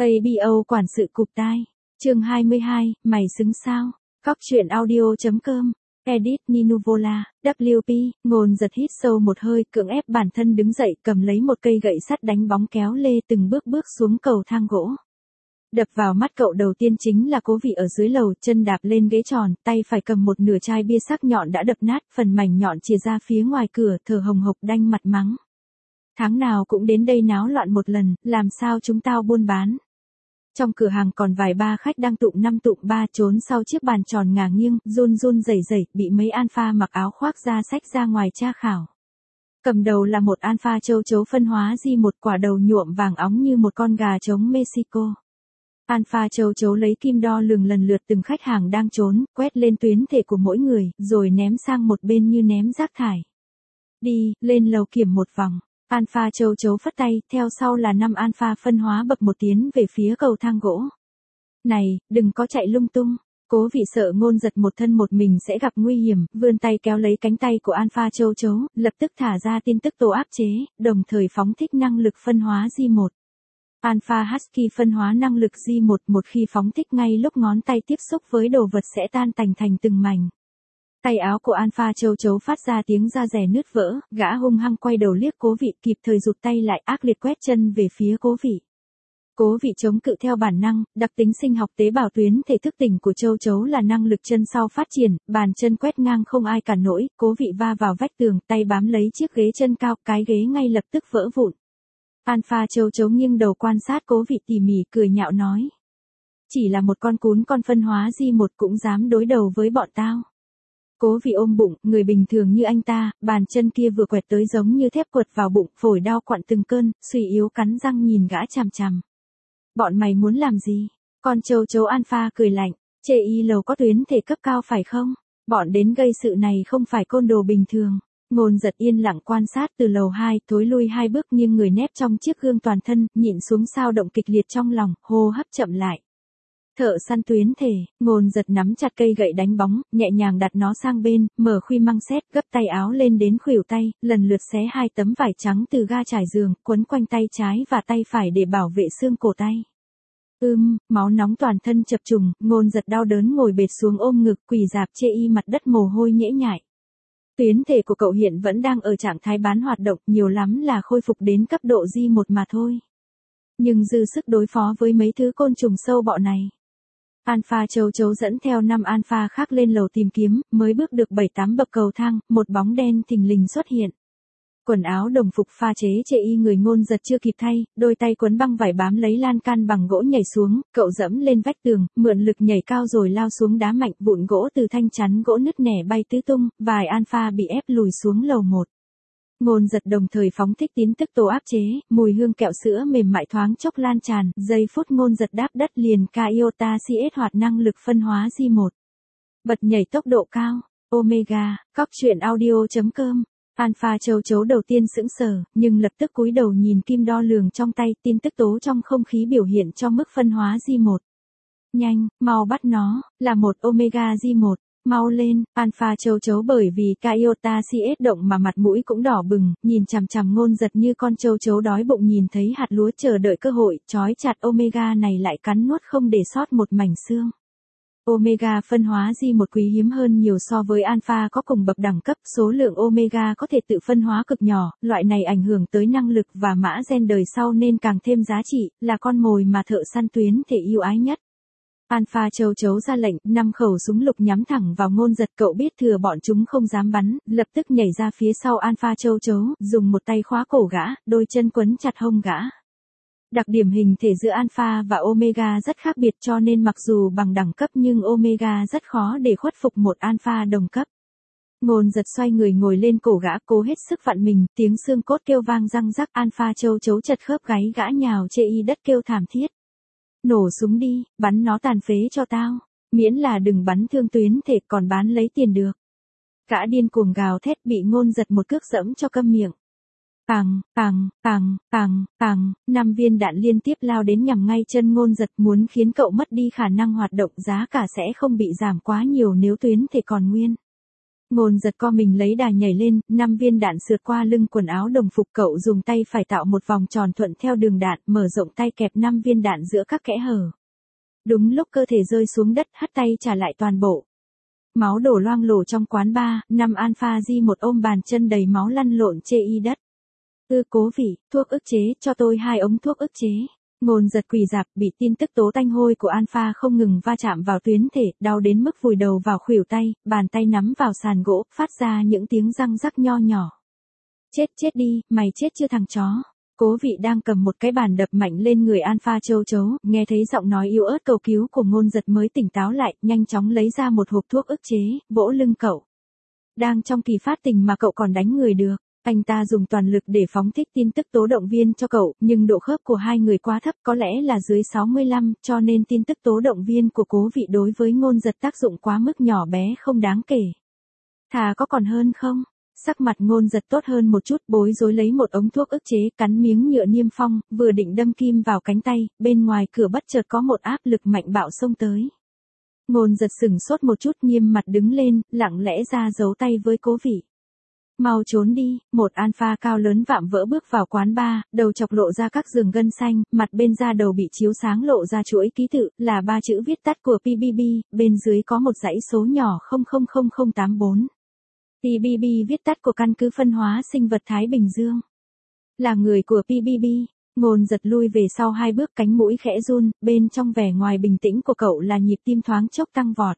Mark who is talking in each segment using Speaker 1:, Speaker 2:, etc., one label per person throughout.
Speaker 1: ABO quản sự cụp tai. Chương 22, mày xứng sao? Cóc truyện audio.com. Edit Ninuvola, WP, Ngôn Giật hít sâu một hơi, cưỡng ép bản thân đứng dậy, cầm lấy một cây gậy sắt đánh bóng kéo lê từng bước xuống cầu thang gỗ. Đập vào mắt cậu đầu tiên chính là Cố Vị ở dưới lầu, chân đạp lên ghế tròn, tay phải cầm một nửa chai bia sắc nhọn đã đập nát, phần mảnh nhọn chìa ra phía ngoài cửa, thở hồng hộc đanh mặt mắng. Tháng nào cũng đến đây náo loạn một lần, làm sao chúng tao buôn bán. Trong cửa hàng còn vài ba khách đang tụm năm tụm ba trốn sau chiếc bàn tròn ngả nghiêng, run rẩy bị mấy alpha mặc áo khoác da xách ra ngoài tra khảo. Cầm đầu là một alpha châu chấu phân hóa di một quả đầu nhuộm vàng óng như một con gà trống Mexico. Alpha châu chấu lấy kim đo lường lần lượt từng khách hàng đang trốn, quét lên tuyến thể của mỗi người, rồi ném sang một bên như ném rác thải. Đi, lên lầu kiểm một vòng. Alpha châu chấu phất tay, theo sau là 5 alpha phân hóa bập một tiến về phía cầu thang gỗ. Này, đừng có chạy lung tung. Cố Vị sợ Ngôn Giật một thân một mình sẽ gặp nguy hiểm, vươn tay kéo lấy cánh tay của alpha châu chấu, lập tức thả ra tin tức tố áp chế, đồng thời phóng thích năng lực phân hóa G1. Alpha Husky phân hóa năng lực G1 một khi phóng thích ngay lúc ngón tay tiếp xúc với đồ vật sẽ tan tành thành từng mảnh. Tay áo của alpha châu chấu phát ra tiếng da rẻ nứt vỡ, gã hung hăng quay đầu liếc Cố Vị, kịp thời rụt tay lại, ác liệt quét chân về phía Cố Vị. Cố Vị chống cự theo bản năng, đặc tính sinh học tế bào tuyến thể thức tỉnh của châu chấu là năng lực chân sau phát triển, bàn chân quét ngang không ai cản nổi, Cố Vị va vào vách tường, tay bám lấy chiếc ghế chân cao, cái ghế ngay lập tức vỡ vụn. Alpha châu chấu nghiêng đầu quan sát Cố Vị tỉ mỉ, cười nhạo nói: "Chỉ là một con cún con phân hóa G1 cũng dám đối đầu với bọn tao." Cố Vị ôm bụng, người bình thường như anh ta, bàn chân kia vừa quẹt tới giống như thép quật vào bụng, phổi đau quặn từng cơn, suy yếu cắn răng nhìn gã chằm chằm. "Bọn mày muốn làm gì?" Con châu chấu alpha cười lạnh: "Chê y lầu có tuyến thể cấp cao phải không? Bọn đến gây sự này không phải côn đồ bình thường." Ngôn Giật yên lặng quan sát từ lầu 2, thối lui 2 bước nghiêng người nép trong chiếc gương toàn thân, nhịn xuống sao động kịch liệt trong lòng, hô hấp chậm lại. Thợ săn tuyến thể, Ngôn Giật nắm chặt cây gậy đánh bóng, nhẹ nhàng đặt nó sang bên, mở khuy măng xét, gấp tay áo lên đến khuỷu tay, lần lượt xé 2 tấm vải trắng từ ga trải giường, quấn quanh tay trái và tay phải để bảo vệ xương cổ tay. Máu nóng toàn thân chập trùng, Ngôn Giật đau đớn ngồi bệt xuống ôm ngực, quỳ rạp chê y mặt đất mồ hôi nhễ nhại. Tuyến thể của cậu hiện vẫn đang ở trạng thái bán hoạt động, nhiều lắm là khôi phục đến cấp độ G1 mà thôi. Nhưng dư sức đối phó với mấy thứ côn trùng sâu bọ này. Alpha châu chấu dẫn theo 5 alpha khác lên lầu tìm kiếm, mới bước được 7-8 bậc cầu thang, một bóng đen thình lình xuất hiện. Quần áo đồng phục pha chế chê y người Ngôn Giật chưa kịp thay, đôi tay quấn băng vải bám lấy lan can bằng gỗ nhảy xuống, cậu dẫm lên vách tường, mượn lực nhảy cao rồi lao xuống đá mạnh, vụn gỗ từ thanh chắn gỗ nứt nẻ bay tứ tung, vài alpha bị ép lùi xuống lầu 1. Ngôn Giật đồng thời phóng thích tín tức tố áp chế, mùi hương kẹo sữa mềm mại thoáng chốc lan tràn, giây phút Ngôn Giật đáp đất liền Iota CS hoạt năng lực phân hóa G1. Bật nhảy tốc độ cao, Omega, cóc truyện audio.com. Alpha châu chấu đầu tiên sững sờ, nhưng lập tức cúi đầu nhìn kim đo lường trong tay, tin tức tố trong không khí biểu hiện cho mức phân hóa G1. Nhanh, mau bắt nó, là một Omega G1. Mau lên, alpha châu chấu bởi vì Iota CS động mà mặt mũi cũng đỏ bừng, nhìn chằm chằm Ngôn Giật như con châu chấu đói bụng nhìn thấy hạt lúa chờ đợi cơ hội, trói chặt Omega này lại cắn nuốt không để sót một mảnh xương. Omega phân hóa G1 quý hiếm hơn nhiều so với alpha có cùng bậc đẳng cấp, số lượng Omega có thể tự phân hóa cực nhỏ, loại này ảnh hưởng tới năng lực và mã gen đời sau nên càng thêm giá trị, là con mồi mà thợ săn tuyến thể yêu ái nhất. Alpha châu chấu ra lệnh, 5 khẩu súng lục nhắm thẳng vào Ngôn Giật, cậu biết thừa bọn chúng không dám bắn, lập tức nhảy ra phía sau alpha châu chấu, dùng một tay khóa cổ gã, đôi chân quấn chặt hông gã. Đặc điểm hình thể giữa alpha và omega rất khác biệt cho nên mặc dù bằng đẳng cấp nhưng omega rất khó để khuất phục một alpha đồng cấp. Ngôn Giật xoay người ngồi lên cổ gã, cố hết sức vặn mình, tiếng xương cốt kêu vang răng rắc, alpha châu chấu chật khớp gáy gã nhào chê y đất kêu thảm thiết. Nổ súng đi, bắn nó tàn phế cho tao, miễn là đừng bắn thương tuyến thể, còn bán lấy tiền được. Gã điên cuồng gào thét, bị Ngôn Giật một cước dẫm cho câm miệng. 5 viên đạn liên tiếp lao đến nhằm ngay chân Ngôn Giật, muốn khiến cậu mất đi khả năng hoạt động, giá cả sẽ không bị giảm quá nhiều nếu tuyến thể còn nguyên. Ngôn giật co mình lấy đà nhảy lên, 5 viên đạn sượt qua lưng quần áo đồng phục cậu dùng tay phải tạo một vòng tròn thuận theo đường đạn, mở rộng tay kẹp 5 viên đạn giữa các kẽ hở. Đúng lúc cơ thể rơi xuống đất, hất tay trả lại toàn bộ. Máu đổ loang lổ trong quán bar, 5 Alpha G1 ôm bàn chân đầy máu lăn lộn chê y đất. Cố vị, thuốc ức chế, cho tôi 2 ống thuốc ức chế. Ngôn giật quỳ rạp, bị tin tức tố tanh hôi của Alpha không ngừng va chạm vào tuyến thể, đau đến mức vùi đầu vào khuỷu tay, bàn tay nắm vào sàn gỗ, phát ra những tiếng răng rắc nho nhỏ. Chết đi, mày chết chưa thằng chó. Cố vị đang cầm một cái bàn đập mạnh lên người Alpha châu chấu, nghe thấy giọng nói yếu ớt cầu cứu của ngôn giật mới tỉnh táo lại, nhanh chóng lấy ra một hộp thuốc ức chế, vỗ lưng cậu. Đang trong kỳ phát tình mà cậu còn đánh người được. Anh ta dùng toàn lực để phóng thích tin tức tố động viên cho cậu, nhưng độ khớp của hai người quá thấp, có lẽ là dưới 65, cho nên tin tức tố động viên của cố vị đối với ngôn giật tác dụng quá mức nhỏ bé không đáng kể. Thà có còn hơn không? Sắc mặt ngôn giật tốt hơn một chút, bối rối lấy một ống thuốc ức chế, cắn miếng nhựa niêm phong, vừa định đâm kim vào cánh tay, bên ngoài cửa bất chợt có một áp lực mạnh bạo xông tới. Ngôn giật sửng sốt một chút, nghiêm mặt đứng lên, lặng lẽ ra giấu tay với cố vị. Mau trốn đi, một Alpha cao lớn vạm vỡ bước vào quán bar, đầu chọc lộ ra các đường gân xanh, mặt bên da đầu bị chiếu sáng lộ ra chuỗi ký tự, là 3 chữ viết tắt của PBB, bên dưới có một dãy số nhỏ 000084. PBB viết tắt của căn cứ phân hóa sinh vật Thái Bình Dương. Là người của PBB, ngôn giật lui về sau 2 bước, cánh mũi khẽ run, bên trong vẻ ngoài bình tĩnh của cậu là nhịp tim thoáng chốc tăng vọt.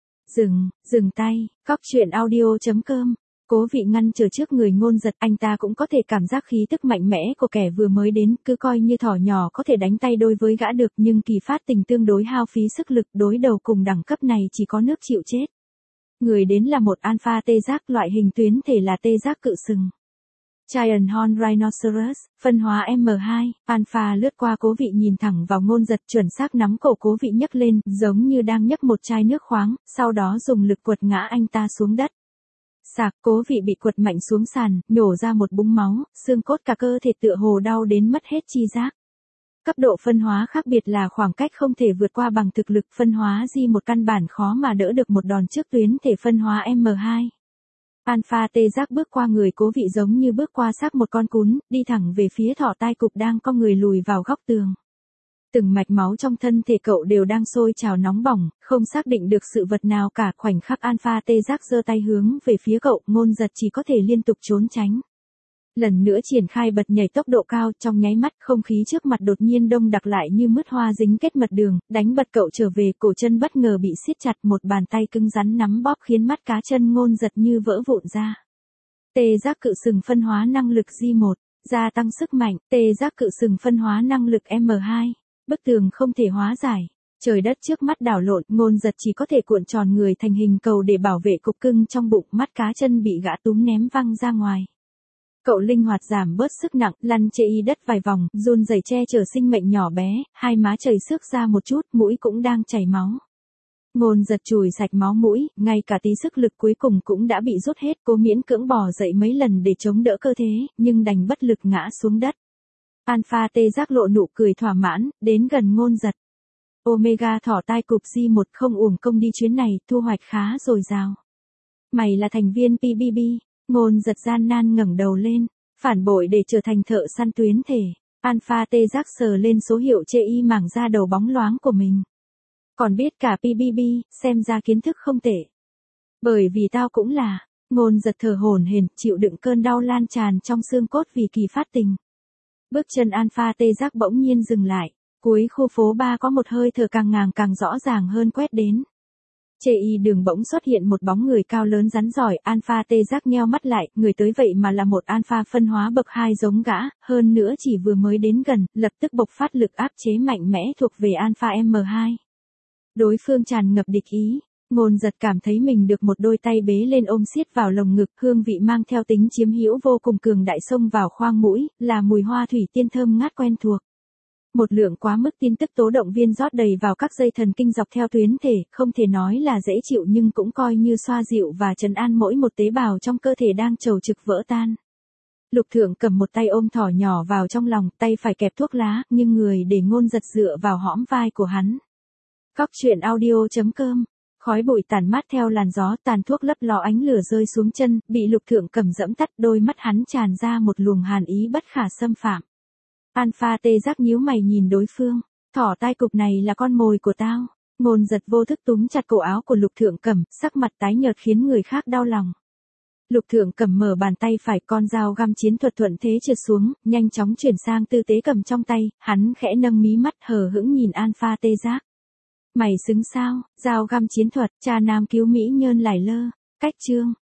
Speaker 1: Dừng tay, Cóc truyện audio.com. Cố vị ngăn chờ trước người ngôn giật, anh ta cũng có thể cảm giác khí tức mạnh mẽ của kẻ vừa mới đến, cứ coi như thỏ nhỏ có thể đánh tay đôi với gã được, nhưng kỳ phát tình tương đối hao phí sức lực, đối đầu cùng đẳng cấp này chỉ có nước chịu chết. Người đến là một Alpha tê giác, loại hình tuyến thể là tê giác cự sừng. Giant Horn Rhinoceros, phân hóa M2, Alpha lướt qua cố vị nhìn thẳng vào ngôn giật, chuẩn xác nắm cổ cố vị nhấc lên, giống như đang nhấc một chai nước khoáng, sau đó dùng lực quật ngã anh ta xuống đất. Sạc, cố vị bị quật mạnh xuống sàn, nhổ ra một búng máu, xương cốt cả cơ thể tựa hồ đau đến mất hết chi giác. Cấp độ phân hóa khác biệt là khoảng cách không thể vượt qua bằng thực lực, phân hóa G1 căn bản khó mà đỡ được một đòn trước tuyến thể phân hóa M2. Alpha tê giác bước qua người cố vị giống như bước qua xác một con cún, đi thẳng về phía thỏ tai cụp đang co người lùi vào góc tường. Từng mạch máu trong thân thể cậu đều đang sôi trào nóng bỏng, không xác định được sự vật nào cả. Khoảnh khắc Alpha tê giác giơ tay hướng về phía cậu, ngôn giật chỉ có thể liên tục trốn tránh. Lần nữa triển khai bật nhảy tốc độ cao, trong nháy mắt không khí trước mặt đột nhiên đông đặc lại như mứt hoa dính kết mật đường, đánh bật cậu trở về, cổ chân bất ngờ bị siết chặt, một bàn tay cứng rắn nắm bóp khiến mắt cá chân ngôn giật như vỡ vụn ra. Tê giác cự sừng phân hóa năng lực G1, gia tăng sức mạnh, tê giác cự sừng phân hóa năng lực M2. Bức tường không thể hóa giải. Trời đất trước mắt đảo lộn, ngôn giật chỉ có thể cuộn tròn người thành hình cầu để bảo vệ cục cưng trong bụng, mắt cá chân bị gã túm ném văng ra ngoài. Cậu linh hoạt giảm bớt sức nặng, lăn chê y đất vài vòng, run rẩy che chở sinh mệnh nhỏ bé, hai má chảy xước ra một chút, mũi cũng đang chảy máu. Ngôn giật chùi sạch máu mũi, ngay cả tí sức lực cuối cùng cũng đã bị rút hết, cố miễn cưỡng bò dậy mấy lần để chống đỡ cơ thế, nhưng đành bất lực ngã xuống đất. Alpha tê giác lộ nụ cười thỏa mãn, đến gần ngôn giật. Omega thỏ tai cụp G1 không uổng công đi chuyến này, thu hoạch khá dồi dào. Mày là thành viên PBB, ngôn giật gian nan ngẩng đầu lên, phản bội để trở thành thợ săn tuyến thể. Alpha tê giác sờ lên số hiệu chê y mảng da đầu bóng loáng của mình. Còn biết cả PBB, xem ra kiến thức không tệ. Bởi vì tao cũng là, ngôn giật thở hổn hển, chịu đựng cơn đau lan tràn trong xương cốt vì kỳ phát tình. Bước chân Alpha tê giác bỗng nhiên dừng lại, cuối khu phố 3 có một hơi thở càng ngàng càng rõ ràng hơn quét đến. Chê y đường bỗng xuất hiện một bóng người cao lớn rắn giỏi, Alpha tê giác nheo mắt lại, người tới vậy mà là một Alpha phân hóa bậc 2 giống gã, hơn nữa chỉ vừa mới đến gần, lập tức bộc phát lực áp chế mạnh mẽ thuộc về Alpha M2. Đối phương tràn ngập địch ý. Ngôn giật cảm thấy mình được một đôi tay bế lên ôm siết vào lồng ngực, hương vị mang theo tính chiếm hữu vô cùng cường đại xông vào khoang mũi, là mùi hoa thủy tiên thơm ngát quen thuộc. Một lượng quá mức tin tức tố động viên rót đầy vào các dây thần kinh dọc theo tuyến thể, không thể nói là dễ chịu nhưng cũng coi như xoa dịu và trấn an mỗi một tế bào trong cơ thể đang trầu trực vỡ tan. Lục Thượng cầm một tay ôm thỏ nhỏ vào trong lòng, tay phải kẹp thuốc lá, nhưng người để ngôn giật dựa vào hõm vai của hắn. Cóc truyện audio.com Khói bụi tản mát theo làn gió, tàn thuốc lấp ló ánh lửa rơi xuống chân, bị Lục Thượng Cẩm dẫm tắt, đôi mắt hắn tràn ra một luồng hàn ý bất khả xâm phạm. Alpha tê giác nhíu mày nhìn đối phương, thỏ tai cụp này là con mồi của tao. Ngôn Giật vô thức túm chặt cổ áo của Lục Thượng Cẩm, sắc mặt tái nhợt khiến người khác đau lòng. Lục Thượng Cẩm mở bàn tay phải, con dao găm chiến thuật thuận thế trượt xuống, nhanh chóng chuyển sang tư thế cầm trong tay, hắn khẽ nâng mí mắt hờ hững nhìn Alpha tê giác. Mày xứng sao, dao găm chiến thuật, cha nam cứu mỹ nhân lải lơ, cách chương.